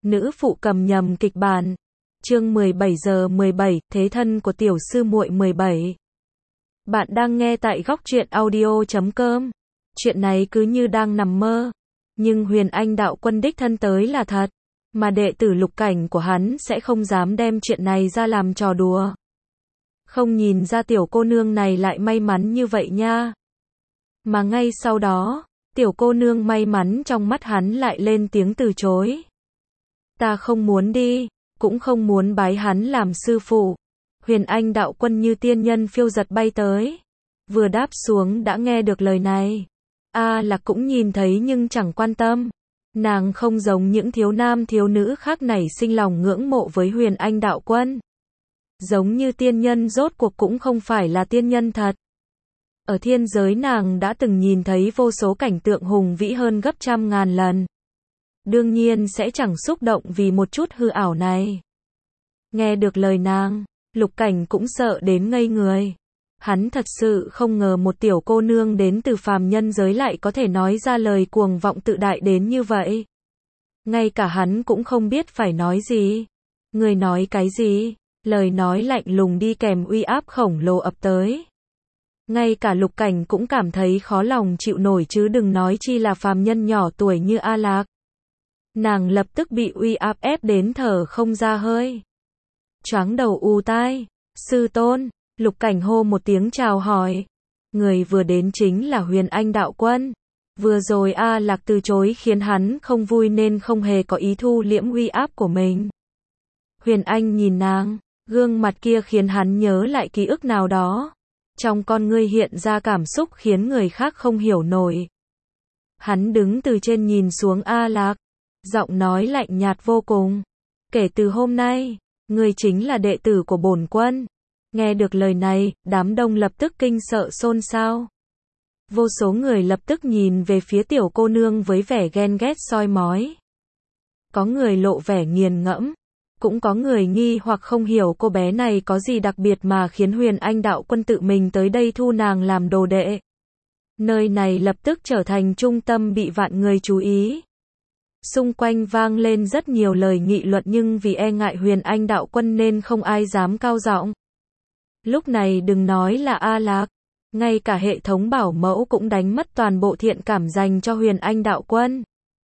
nữ phụ cầm nhầm kịch bản. Chương 17 giờ 17, thế thân của tiểu sư muội 17. Bạn đang nghe tại góc truyện audio.com. Chuyện này cứ như đang nằm mơ. Nhưng Huyền Anh đạo quân đích thân tới là thật. Mà đệ tử Lục Cảnh của hắn sẽ không dám đem chuyện này ra làm trò đùa. Không nhìn ra tiểu cô nương này lại may mắn như vậy nha. Mà ngay sau đó, tiểu cô nương may mắn trong mắt hắn lại lên tiếng từ chối. Ta không muốn đi, cũng không muốn bái hắn làm sư phụ. Huyền Anh đạo quân như tiên nhân phiêu giật bay tới. Vừa đáp xuống đã nghe được lời này. A Lạc cũng nhìn thấy nhưng chẳng quan tâm. Nàng không giống những thiếu nam thiếu nữ khác nảy sinh lòng ngưỡng mộ với Huyền Anh đạo quân. Giống như tiên nhân rốt cuộc cũng không phải là tiên nhân thật. Ở thiên giới nàng đã từng nhìn thấy vô số cảnh tượng hùng vĩ hơn gấp trăm ngàn lần. Đương nhiên sẽ chẳng xúc động vì một chút hư ảo này. Nghe được lời nàng, Lục Cảnh cũng sợ đến ngây người. Hắn thật sự không ngờ một tiểu cô nương đến từ phàm nhân giới lại có thể nói ra lời cuồng vọng tự đại đến như vậy. Ngay cả hắn cũng không biết phải nói gì. Người nói cái gì? Lời nói lạnh lùng đi kèm uy áp khổng lồ ập tới. Ngay cả Lục Cảnh cũng cảm thấy khó lòng chịu nổi chứ đừng nói chi là phàm nhân nhỏ tuổi như A Lạc. Nàng lập tức bị uy áp ép đến thở không ra hơi. Choáng đầu ù tai. Sư tôn, Lục Cảnh hô một tiếng chào hỏi. Người vừa đến chính là Huyền Anh đạo quân. Vừa rồi A Lạc từ chối khiến hắn không vui nên không hề có ý thu liễm uy áp của mình. Huyền Anh nhìn nàng, gương mặt kia khiến hắn nhớ lại ký ức nào đó. Trong con ngươi hiện ra cảm xúc khiến người khác không hiểu nổi. Hắn đứng từ trên nhìn xuống A Lạc. Giọng nói lạnh nhạt vô cùng. Kể từ hôm nay, ngươi chính là đệ tử của bổn quân. Nghe được lời này, đám đông lập tức kinh sợ xôn xao. Vô số người lập tức nhìn về phía tiểu cô nương với vẻ ghen ghét soi mói. Có người lộ vẻ nghiền ngẫm. Cũng có người nghi hoặc không hiểu cô bé này có gì đặc biệt mà khiến Huyền Anh đạo quân tự mình tới đây thu nàng làm đồ đệ. Nơi này lập tức trở thành trung tâm bị vạn người chú ý. Xung quanh vang lên rất nhiều lời nghị luận nhưng vì e ngại Huyền Anh đạo quân nên không ai dám cao giọng. Lúc này đừng nói là A Lạc, ngay cả hệ thống bảo mẫu cũng đánh mất toàn bộ thiện cảm dành cho Huyền Anh đạo quân.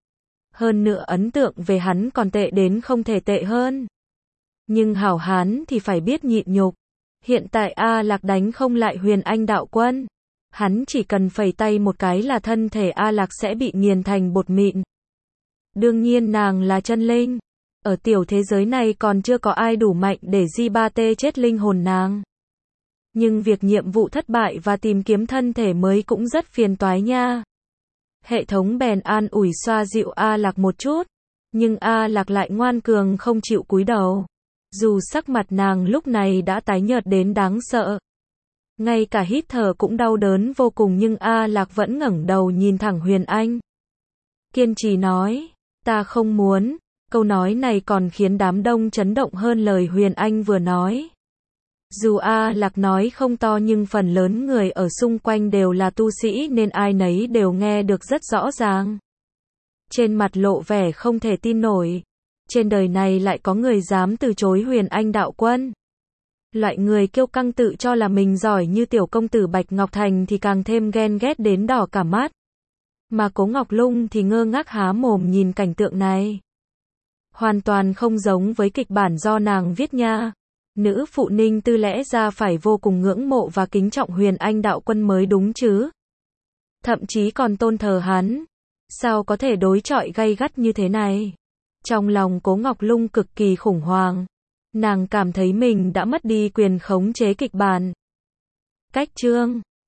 Hơn nữa ấn tượng về hắn còn tệ đến không thể tệ hơn. Nhưng hảo hán thì phải biết nhịn nhục. Hiện tại A Lạc đánh không lại Huyền Anh đạo quân. Hắn chỉ cần phẩy tay một cái là thân thể A Lạc sẽ bị nghiền thành bột mịn. Đương nhiên nàng là chân linh. Ở tiểu thế giới này còn chưa có ai đủ mạnh để Di-ba-tê chết linh hồn nàng. Nhưng việc nhiệm vụ thất bại và tìm kiếm thân thể mới cũng rất phiền toái nha. Hệ thống bèn an ủi xoa dịu A Lạc một chút. Nhưng A Lạc lại ngoan cường không chịu cúi đầu. Dù sắc mặt nàng lúc này đã tái nhợt đến đáng sợ. Ngay cả hít thở cũng đau đớn vô cùng nhưng A Lạc vẫn ngẩng đầu nhìn thẳng Huyền Anh. Kiên trì nói, ta không muốn. Câu nói này còn khiến đám đông chấn động hơn lời Huyền Anh vừa nói. Dù A Lạc nói không to nhưng phần lớn người ở xung quanh đều là tu sĩ nên ai nấy đều nghe được rất rõ ràng. Trên mặt lộ vẻ không thể tin nổi. Trên đời này lại có người dám từ chối Huyền Anh đạo quân. Loại người kiêu căng tự cho là mình giỏi như tiểu công tử Bạch Ngọc Thành thì càng thêm ghen ghét đến đỏ cả mắt. Mà Cố Ngọc Lung thì ngơ ngác há mồm nhìn cảnh tượng này. Hoàn toàn không giống với kịch bản do nàng viết nha. Nữ phụ Ninh Tư lẽ ra phải vô cùng ngưỡng mộ và kính trọng Huyền Anh đạo quân mới đúng chứ. Thậm chí còn tôn thờ hắn. Sao có thể đối chọi gay gắt như thế này? Trong lòng Cố Ngọc Lung cực kỳ khủng hoảng. Nàng cảm thấy mình đã mất đi quyền khống chế kịch bản. Cách chương